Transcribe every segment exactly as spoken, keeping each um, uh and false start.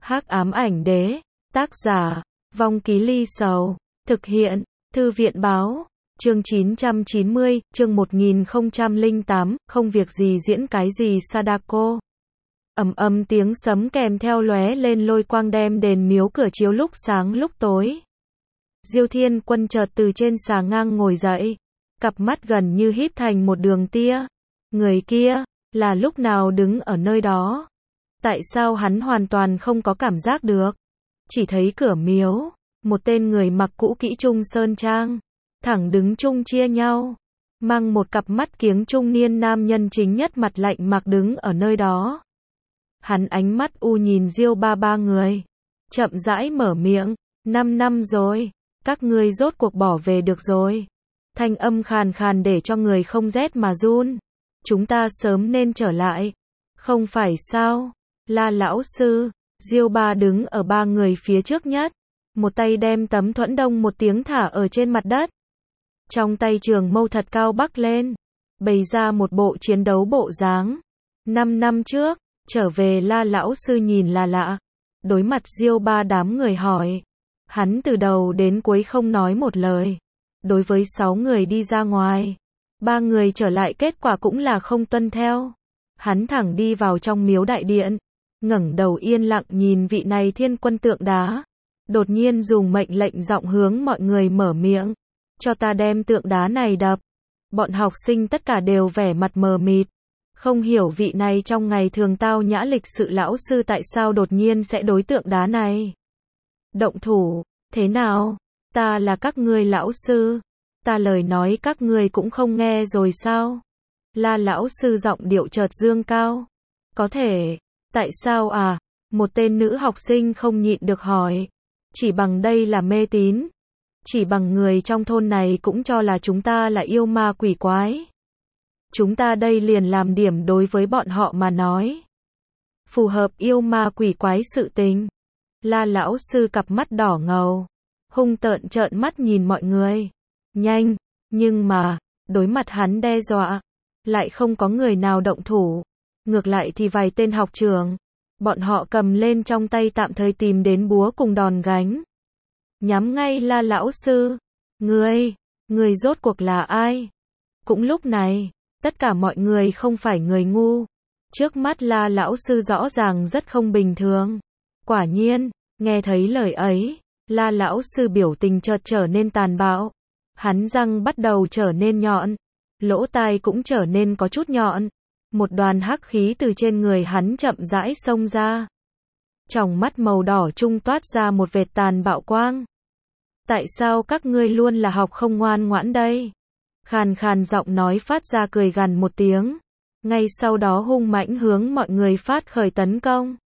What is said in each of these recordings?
Hắc ám ảnh đế, tác giả, Vong Ký Ly Sầu, thực hiện, Thư viện báo, chương chín trăm chín mươi, chương một nghìn không trăm lẻ tám, không việc gì diễn cái gì Sadako. Ầm ầm tiếng sấm kèm theo lóe lên lôi quang đem đèn miếu cửa chiếu lúc sáng lúc tối. Diêu Thiên Quân chợt từ trên xà ngang ngồi dậy, cặp mắt gần như híp thành một đường tia. Người kia, là lúc nào đứng ở nơi đó? Tại sao hắn hoàn toàn không có cảm giác được? Chỉ thấy cửa miếu, một tên người mặc cũ kỹ trung sơn trang, thẳng đứng chung chia nhau, mang một cặp mắt kiếng trung niên nam nhân chính nhất mặt lạnh mặc đứng ở nơi đó. Hắn ánh mắt u nhìn Diêu ba ba người, chậm rãi mở miệng, năm năm rồi, các ngươi rốt cuộc bỏ về được rồi. Thanh âm khàn khàn để cho người không rét mà run. Chúng ta sớm nên trở lại, không phải sao? La lão sư, Diêu ba đứng ở ba người phía trước nhất, một tay đem tấm thuẫn đông một tiếng thả ở trên mặt đất. Trong tay trường mâu thật cao bắc lên, bày ra một bộ chiến đấu bộ dáng. Năm năm trước, trở về La lão sư nhìn là lạ, đối mặt Diêu ba đám người hỏi. Hắn từ đầu đến cuối không nói một lời. Đối với sáu người đi ra ngoài, ba người trở lại kết quả cũng là không tuân theo. Hắn thẳng đi vào trong miếu đại điện, ngẩng đầu yên lặng nhìn vị này thiên quân tượng đá. Đột nhiên dùng mệnh lệnh giọng hướng mọi người mở miệng, cho ta đem tượng đá này đập. Bọn học sinh tất cả đều vẻ mặt mờ mịt, không hiểu vị này trong ngày thường tao nhã lịch sự lão sư tại sao đột nhiên sẽ đối tượng đá này. Động thủ, thế nào? Ta là các ngươi lão sư, ta lời nói các ngươi cũng không nghe rồi sao? La lão sư giọng điệu chợt dương cao. Có thể, tại sao à? Một tên nữ học sinh không nhịn được hỏi. Chỉ bằng đây là mê tín. Chỉ bằng người trong thôn này cũng cho là chúng ta là yêu ma quỷ quái. Chúng ta đây liền làm điểm đối với bọn họ mà nói. Phù hợp yêu ma quỷ quái sự tình. La lão sư cặp mắt đỏ ngầu, hung tợn trợn mắt nhìn mọi người. Nhanh, nhưng mà, đối mặt hắn đe dọa, lại không có người nào động thủ. Ngược lại thì vài tên học trưởng, bọn họ cầm lên trong tay tạm thời tìm đến búa cùng đòn gánh. Nhắm ngay La lão sư. Ngươi, ngươi rốt cuộc là ai? Cũng lúc này, tất cả mọi người không phải người ngu. Trước mắt La lão sư rõ ràng rất không bình thường. Quả nhiên, nghe thấy lời ấy, La lão sư biểu tình chợt trở nên tàn bạo. Hắn răng bắt đầu trở nên nhọn, lỗ tai cũng trở nên có chút nhọn. Một đoàn hắc khí từ trên người hắn chậm rãi xông ra. Trong mắt màu đỏ trung toát ra một vệt tàn bạo quang. Tại sao các ngươi luôn là học không ngoan ngoãn đây? Khàn khàn giọng nói phát ra cười gằn một tiếng. Ngay sau đó hung mãnh hướng mọi người phát khởi tấn công.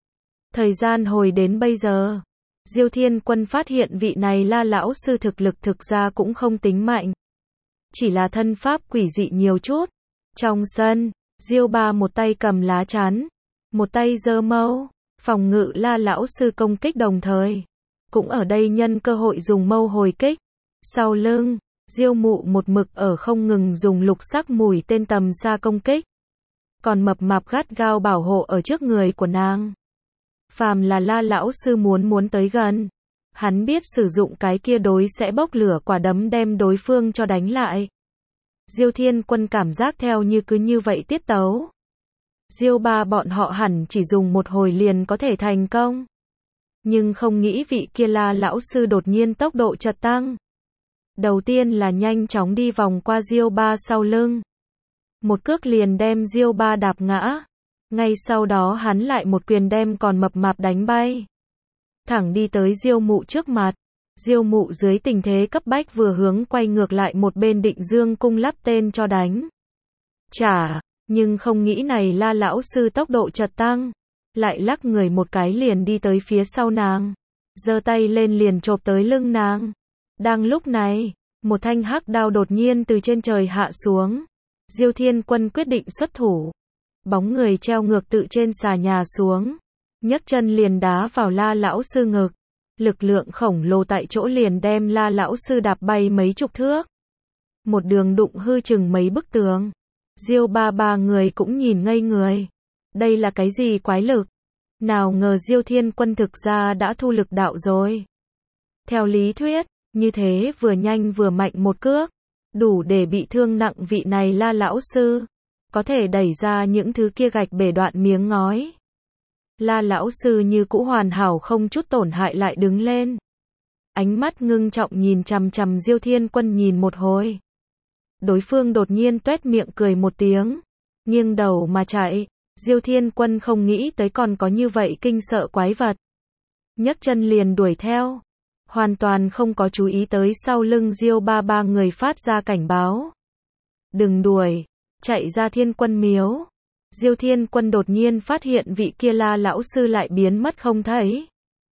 Thời gian hồi đến bây giờ, Diêu Thiên Quân phát hiện vị này La lão sư thực lực thực ra cũng không tính mạnh. Chỉ là thân pháp quỷ dị nhiều chút. Trong sân, Diêu ba một tay cầm lá chắn, một tay giơ mâu, phòng ngự La lão sư công kích đồng thời. Cũng ở đây nhân cơ hội dùng mâu hồi kích. Sau lưng, Diêu mụ một mực ở không ngừng dùng lục sắc mũi tên tầm xa công kích. Còn mập mạp gắt gao bảo hộ ở trước người của nàng. Phàm là La lão sư muốn muốn tới gần, hắn biết sử dụng cái kia đối sẽ bốc lửa quả đấm đem đối phương cho đánh lại. Diêu Thiên Quân cảm giác theo như cứ như vậy tiết tấu. Diêu ba bọn họ hẳn chỉ dùng một hồi liền có thể thành công. Nhưng không nghĩ vị kia La lão sư đột nhiên tốc độ chợt tăng. Đầu tiên là nhanh chóng đi vòng qua Diêu ba sau lưng. Một cước liền đem Diêu ba đạp ngã. Ngay sau đó hắn lại một quyền đem còn mập mạp đánh bay. Thẳng đi tới Diêu mụ trước mặt. Diêu mụ dưới tình thế cấp bách vừa hướng quay ngược lại một bên định dương cung lắp tên cho đánh. Chả, nhưng không nghĩ này La lão sư tốc độ chợt tăng. Lại lắc người một cái liền đi tới phía sau nàng. Giơ tay lên liền chộp tới lưng nàng. Đang lúc này, một thanh hắc đao đột nhiên từ trên trời hạ xuống. Diêu Thiên Quân quyết định xuất thủ. Bóng người treo ngược tự trên xà nhà xuống, nhấc chân liền đá vào La lão sư ngực. Lực lượng khổng lồ tại chỗ liền đem La lão sư đạp bay mấy chục thước. Một đường đụng hư chừng mấy bức tường. Diêu ba ba người cũng nhìn ngây người. Đây là cái gì quái lực? Nào ngờ Diêu Thiên Quân thực ra đã thu lực đạo rồi. Theo lý thuyết, như thế vừa nhanh vừa mạnh một cước, đủ để bị thương nặng vị này La lão sư, có thể đẩy ra những thứ kia gạch bể đoạn miếng ngói. La lão sư như cũ hoàn hảo không chút tổn hại lại đứng lên. Ánh mắt ngưng trọng nhìn chằm chằm Diêu Thiên Quân nhìn một hồi. Đối phương đột nhiên tuét miệng cười một tiếng, nghiêng đầu mà chạy. Diêu Thiên Quân không nghĩ tới còn có như vậy kinh sợ quái vật. Nhấc chân liền đuổi theo, hoàn toàn không có chú ý tới sau lưng Diêu ba ba người phát ra cảnh báo. Đừng đuổi, chạy ra Thiên Quân miếu. Diêu Thiên Quân đột nhiên phát hiện vị kia La lão sư lại biến mất không thấy.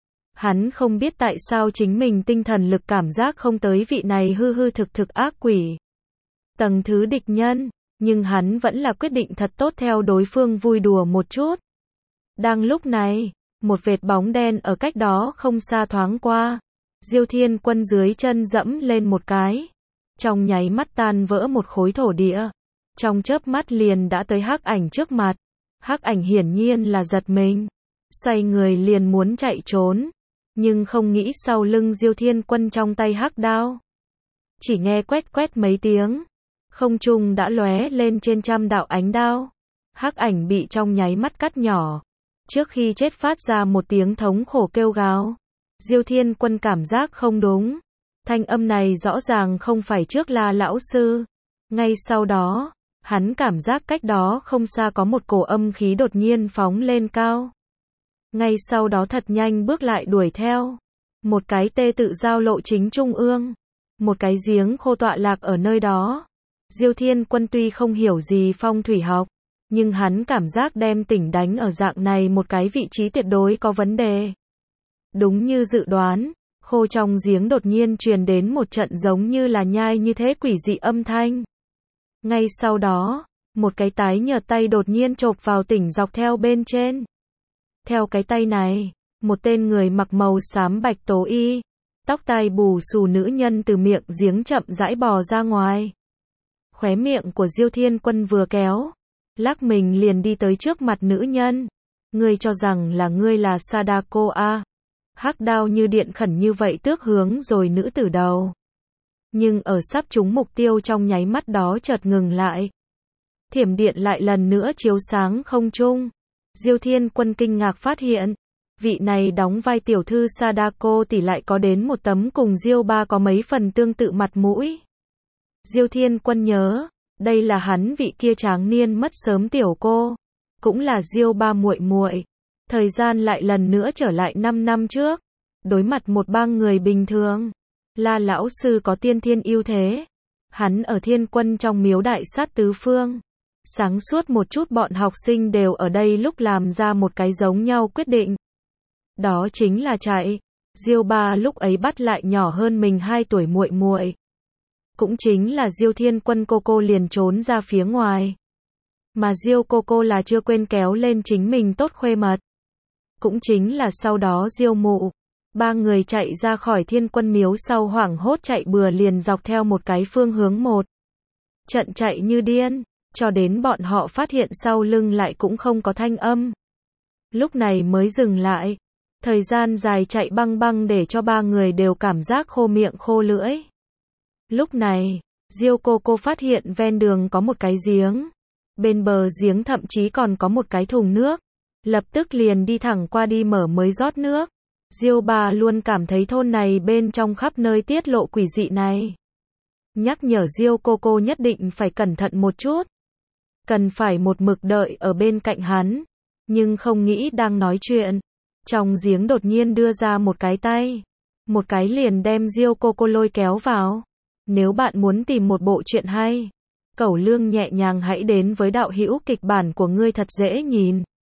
Hắn không biết tại sao chính mình tinh thần lực cảm giác không tới vị này hư hư thực thực ác quỷ. Tầng thứ địch nhân, nhưng hắn vẫn là quyết định thật tốt theo đối phương vui đùa một chút. Đang lúc này, một vệt bóng đen ở cách đó không xa thoáng qua. Diêu Thiên Quân dưới chân dẫm lên một cái, trong nháy mắt tan vỡ một khối thổ địa. Trong chớp mắt liền đã tới Hắc Ảnh trước mặt. Hắc Ảnh hiển nhiên là giật mình, xoay người liền muốn chạy trốn, nhưng không nghĩ sau lưng Diêu Thiên Quân trong tay hắc đao. Chỉ nghe quét quét mấy tiếng, không trung đã lóe lên trên trăm đạo ánh đao. Hắc Ảnh bị trong nháy mắt cắt nhỏ, trước khi chết phát ra một tiếng thống khổ kêu gào. Diêu Thiên Quân cảm giác không đúng, thanh âm này rõ ràng không phải trước La lão sư. Ngay sau đó, hắn cảm giác cách đó không xa có một cổ âm khí đột nhiên phóng lên cao. Ngay sau đó thật nhanh bước lại đuổi theo. Một cái tê tự giao lộ chính trung ương, một cái giếng khô tọa lạc ở nơi đó. Diêu Thiên Quân tuy không hiểu gì phong thủy học, nhưng hắn cảm giác đem tỉnh đánh ở dạng này một cái vị trí tuyệt đối có vấn đề. Đúng như dự đoán, khô trong giếng đột nhiên truyền đến một trận giống như là nhai như thế quỷ dị âm thanh. Ngay sau đó, một cái tái nhợt tay đột nhiên chộp vào tỉnh dọc theo bên trên. Theo cái tay này, một tên người mặc màu xám bạch tố y, tóc tai bù xù nữ nhân từ miệng giếng chậm rãi bò ra ngoài. Khóe miệng của Diêu Thiên Quân vừa kéo, lắc mình liền đi tới trước mặt nữ nhân. Ngươi cho rằng là ngươi là Sadako à? Hắc đao như điện khẩn như vậy tước hướng rồi nữ tử đầu. Nhưng ở sắp trúng mục tiêu trong nháy mắt đó chợt ngừng lại. Thiểm điện lại lần nữa chiếu sáng không trung. Diêu Thiên Quân kinh ngạc phát hiện, vị này đóng vai tiểu thư Sadako tỷ lại có đến một tấm cùng Diêu ba có mấy phần tương tự mặt mũi. Diêu Thiên Quân nhớ, đây là hắn vị kia tráng niên mất sớm tiểu cô, cũng là Diêu ba muội muội. Thời gian lại lần nữa trở lại năm năm trước, đối mặt một bang người bình thường. La lão sư có tiên thiên ưu thế, hắn ở Thiên Quân trong miếu đại sát tứ phương. Sáng suốt một chút bọn học sinh đều ở đây lúc làm ra một cái giống nhau quyết định. Đó chính là chạy. Diêu ba lúc ấy bắt lại nhỏ hơn mình hai tuổi muội muội. Cũng chính là Diêu Thiên Quân cô cô liền trốn ra phía ngoài. Mà Diêu cô cô là chưa quên kéo lên chính mình tốt khuê mật. Cũng chính là sau đó Diêu mụ. Ba người chạy ra khỏi Thiên Quân miếu sau hoảng hốt chạy bừa liền dọc theo một cái phương hướng một. Trận chạy như điên, cho đến bọn họ phát hiện sau lưng lại cũng không có thanh âm. Lúc này mới dừng lại. Thời gian dài chạy băng băng để cho ba người đều cảm giác khô miệng khô lưỡi. Lúc này, Diêu cô cô phát hiện ven đường có một cái giếng. Bên bờ giếng thậm chí còn có một cái thùng nước. Lập tức liền đi thẳng qua đi mở mới rót nước. Diêu bà luôn cảm thấy thôn này bên trong khắp nơi tiết lộ quỷ dị này. Nhắc nhở Diêu cô cô nhất định phải cẩn thận một chút. Cần phải một mực đợi ở bên cạnh hắn. Nhưng không nghĩ đang nói chuyện. Trong giếng đột nhiên đưa ra một cái tay. Một cái liền đem Diêu cô cô lôi kéo vào. Nếu bạn muốn tìm một bộ truyện hay, Cẩu Lương nhẹ nhàng hãy đến với đạo hữu kịch bản của ngươi thật dễ nhìn.